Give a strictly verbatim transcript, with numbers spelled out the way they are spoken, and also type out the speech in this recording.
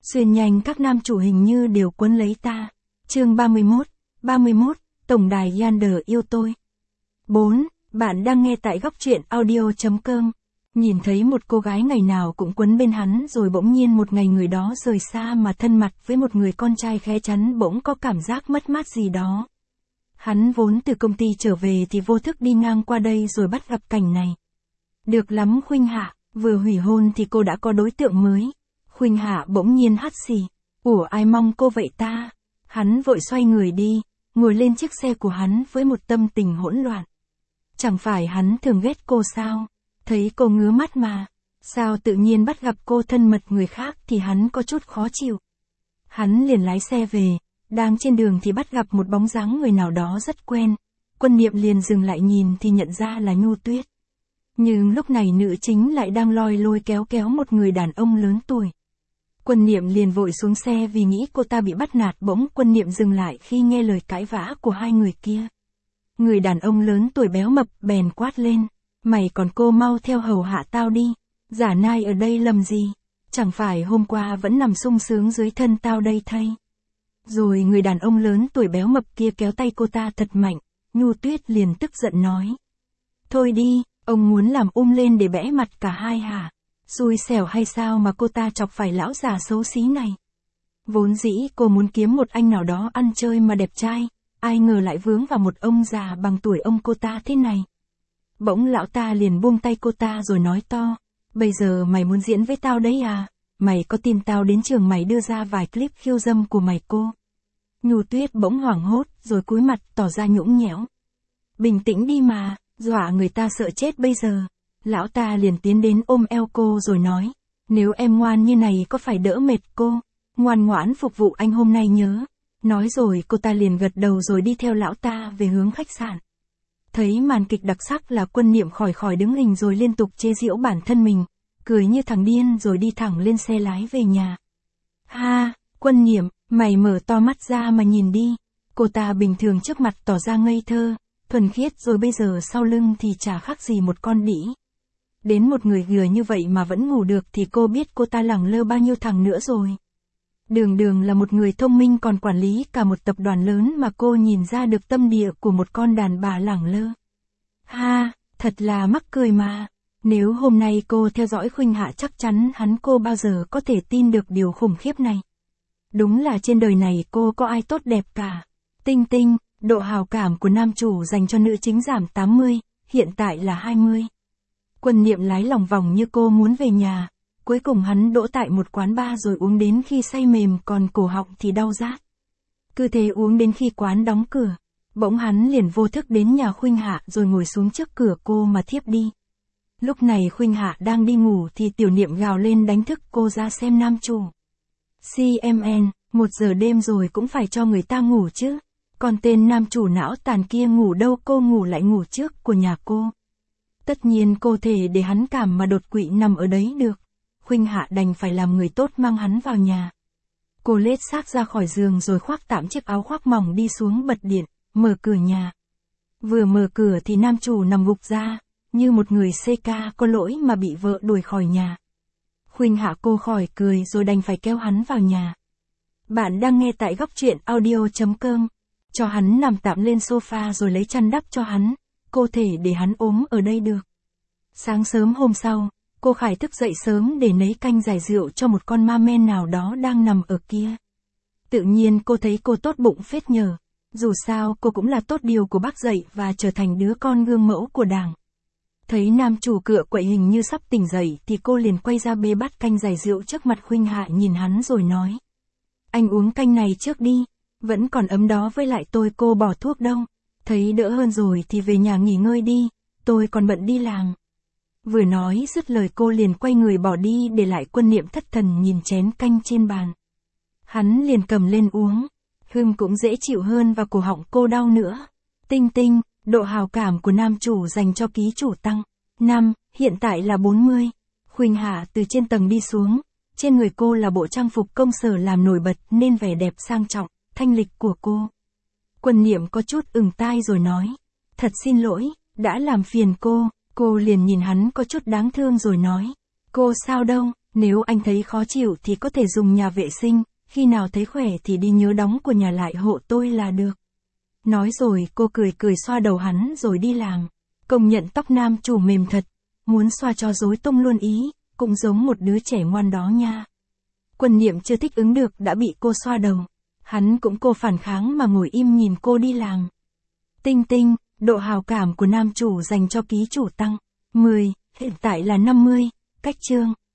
Xuyên nhanh các nam chủ hình như đều quấn lấy ta. Chương ba mươi mốt, ba mươi mốt, Tổng đài Yander yêu tôi. bốn. Bạn đang nghe tại góc truyện audio chấm com. Nhìn thấy một cô gái ngày nào cũng quấn bên hắn rồi bỗng nhiên một ngày người đó rời xa mà thân mật với một người con trai khẽ chắn bỗng có cảm giác mất mát gì đó. Hắn vốn từ công ty trở về thì vô thức đi ngang qua đây rồi bắt gặp cảnh này. Được lắm Khuynh Hạ, vừa hủy hôn thì cô đã có đối tượng mới. Khuynh Hạ bỗng nhiên hắt xì. Ủa ai mong cô vậy ta? Hắn vội xoay người đi, ngồi lên chiếc xe của hắn với một tâm tình hỗn loạn. Chẳng phải hắn thường ghét cô sao? Thấy cô ngứa mắt mà. Sao tự nhiên bắt gặp cô thân mật người khác thì hắn có chút khó chịu. Hắn liền lái xe về, đang trên đường thì bắt gặp một bóng dáng người nào đó rất quen. Quân Niệm liền dừng lại nhìn thì nhận ra là Nhu Tuyết. Nhưng lúc này nữ chính lại đang lôi lôi kéo kéo một người đàn ông lớn tuổi. Quân Niệm liền vội xuống xe vì nghĩ cô ta bị bắt nạt. Bỗng Quân Niệm dừng lại khi nghe lời cãi vã của hai người kia. Người đàn ông lớn tuổi béo mập bèn quát lên. Mày còn cô mau theo hầu hạ tao đi. Giả nai ở đây làm gì? Chẳng phải hôm qua vẫn nằm sung sướng dưới thân tao đây thay. Rồi người đàn ông lớn tuổi béo mập kia kéo tay cô ta thật mạnh. Nhu Tuyết liền tức giận nói. Thôi đi, ông muốn làm um lên để bẽ mặt cả hai hả? Xui xẻo hay sao mà cô ta chọc phải lão già xấu xí này? Vốn dĩ cô muốn kiếm một anh nào đó ăn chơi mà đẹp trai, ai ngờ lại vướng vào một ông già bằng tuổi ông cô ta thế này. Bỗng lão ta liền buông tay cô ta rồi nói to, bây giờ mày muốn diễn với tao đấy à? Mày có tin tao đến trường mày đưa ra vài clip khiêu dâm của mày cô? Nhu Tuyết bỗng hoảng hốt rồi cúi mặt tỏ ra nhũn nhẽo. Bình tĩnh đi mà, dọa người ta sợ chết bây giờ. Lão ta liền tiến đến ôm eo cô rồi nói, nếu em ngoan như này có phải đỡ mệt cô, ngoan ngoãn phục vụ anh hôm nay nhớ. Nói rồi cô ta liền gật đầu rồi đi theo lão ta về hướng khách sạn. Thấy màn kịch đặc sắc là Quân Niệm khỏi khỏi đứng hình rồi liên tục chế giễu bản thân mình, cười như thằng điên rồi đi thẳng lên xe lái về nhà. Ha, Quân Niệm, mày mở to mắt ra mà nhìn đi. Cô ta bình thường trước mặt tỏ ra ngây thơ, thuần khiết rồi bây giờ sau lưng thì chả khác gì một con đĩ. Đến một người gừa như vậy mà vẫn ngủ được thì cô biết cô ta lẳng lơ bao nhiêu thằng nữa rồi. Đường Đường là một người thông minh còn quản lý cả một tập đoàn lớn mà cô nhìn ra được tâm địa của một con đàn bà lẳng lơ. Ha, thật là mắc cười mà. Nếu hôm nay cô theo dõi Khuynh Hạ chắc chắn hắn cô bao giờ có thể tin được điều khủng khiếp này. Đúng là trên đời này cô có ai tốt đẹp cả. Tinh Tinh, độ hào cảm của nam chủ dành cho nữ chính giảm tám mươi, hiện tại là hai mươi. Quân Niệm lái lòng vòng như cô muốn về nhà. Cuối cùng hắn đỗ tại một quán bar rồi uống đến khi say mềm còn cổ họng thì đau rát. Cứ thế uống đến khi quán đóng cửa. Bỗng hắn liền vô thức đến nhà Khuynh Hạ rồi ngồi xuống trước cửa cô mà thiếp đi. Lúc này Khuynh Hạ đang đi ngủ thì Tiểu Niệm gào lên đánh thức cô ra xem nam chủ. xê em en, một giờ đêm rồi cũng phải cho người ta ngủ chứ. Còn tên nam chủ não tàn kia ngủ đâu cô ngủ lại ngủ trước của nhà cô. Tất nhiên cô thể để hắn cảm mà đột quỵ nằm ở đấy được. Khuynh Hạ đành phải làm người tốt mang hắn vào nhà. Cô lết xác ra khỏi giường rồi khoác tạm chiếc áo khoác mỏng đi xuống bật điện, mở cửa nhà. Vừa mở cửa thì nam chủ nằm gục ra, như một người xê ca có lỗi mà bị vợ đuổi khỏi nhà. Khuynh Hạ cô khỏi cười rồi đành phải kéo hắn vào nhà. Bạn đang nghe tại góc truyện audio chấm com. Cho hắn nằm tạm lên sofa rồi lấy chăn đắp cho hắn, cô thể để hắn ốm ở đây được. Sáng sớm hôm sau, cô Khải thức dậy sớm để nấy canh giải rượu cho một con ma men nào đó đang nằm ở kia. Tự nhiên cô thấy cô tốt bụng phết nhờ. Dù sao cô cũng là tốt điều của bác dạy và trở thành đứa con gương mẫu của đảng. Thấy nam chủ cựa quậy hình như sắp tỉnh dậy thì cô liền quay ra bê bát canh giải rượu trước mặt Khuynh Hạ nhìn hắn rồi nói. Anh uống canh này trước đi, vẫn còn ấm đó với lại tôi cô bỏ thuốc đâu. Thấy đỡ hơn rồi thì về nhà nghỉ ngơi đi, tôi còn bận đi làm. Vừa nói dứt lời cô liền quay người bỏ đi để lại Quân Niệm thất thần nhìn chén canh trên bàn. Hắn liền cầm lên uống, hương cũng dễ chịu hơn và cổ họng cô đau nữa. Tinh Tinh, độ hào cảm của nam chủ dành cho ký chủ tăng. năm, hiện tại là bốn mươi. Khuynh Hạ từ trên tầng đi xuống, trên người cô là bộ trang phục công sở làm nổi bật nên vẻ đẹp sang trọng, thanh lịch của cô. Quân Niệm có chút ửng tai rồi nói, thật xin lỗi, đã làm phiền cô. Cô liền nhìn hắn có chút đáng thương rồi nói, cô sao đâu, Nếu anh thấy khó chịu thì có thể dùng nhà vệ sinh, khi nào thấy khỏe thì đi nhớ đóng của nhà lại hộ tôi là được. Nói rồi cô cười cười xoa đầu hắn rồi đi làm. Công nhận tóc nam chủ mềm thật, muốn xoa cho rối tung luôn ý, cũng giống một đứa trẻ ngoan đó nha. Quân Niệm chưa thích ứng được đã bị cô xoa đầu. Hắn cũng cô phản kháng mà ngồi im nhìn cô đi làm. Tinh tinh, độ hào cảm của nam chủ dành cho ký chủ tăng. mười, hiện tại là năm mươi, cách chương.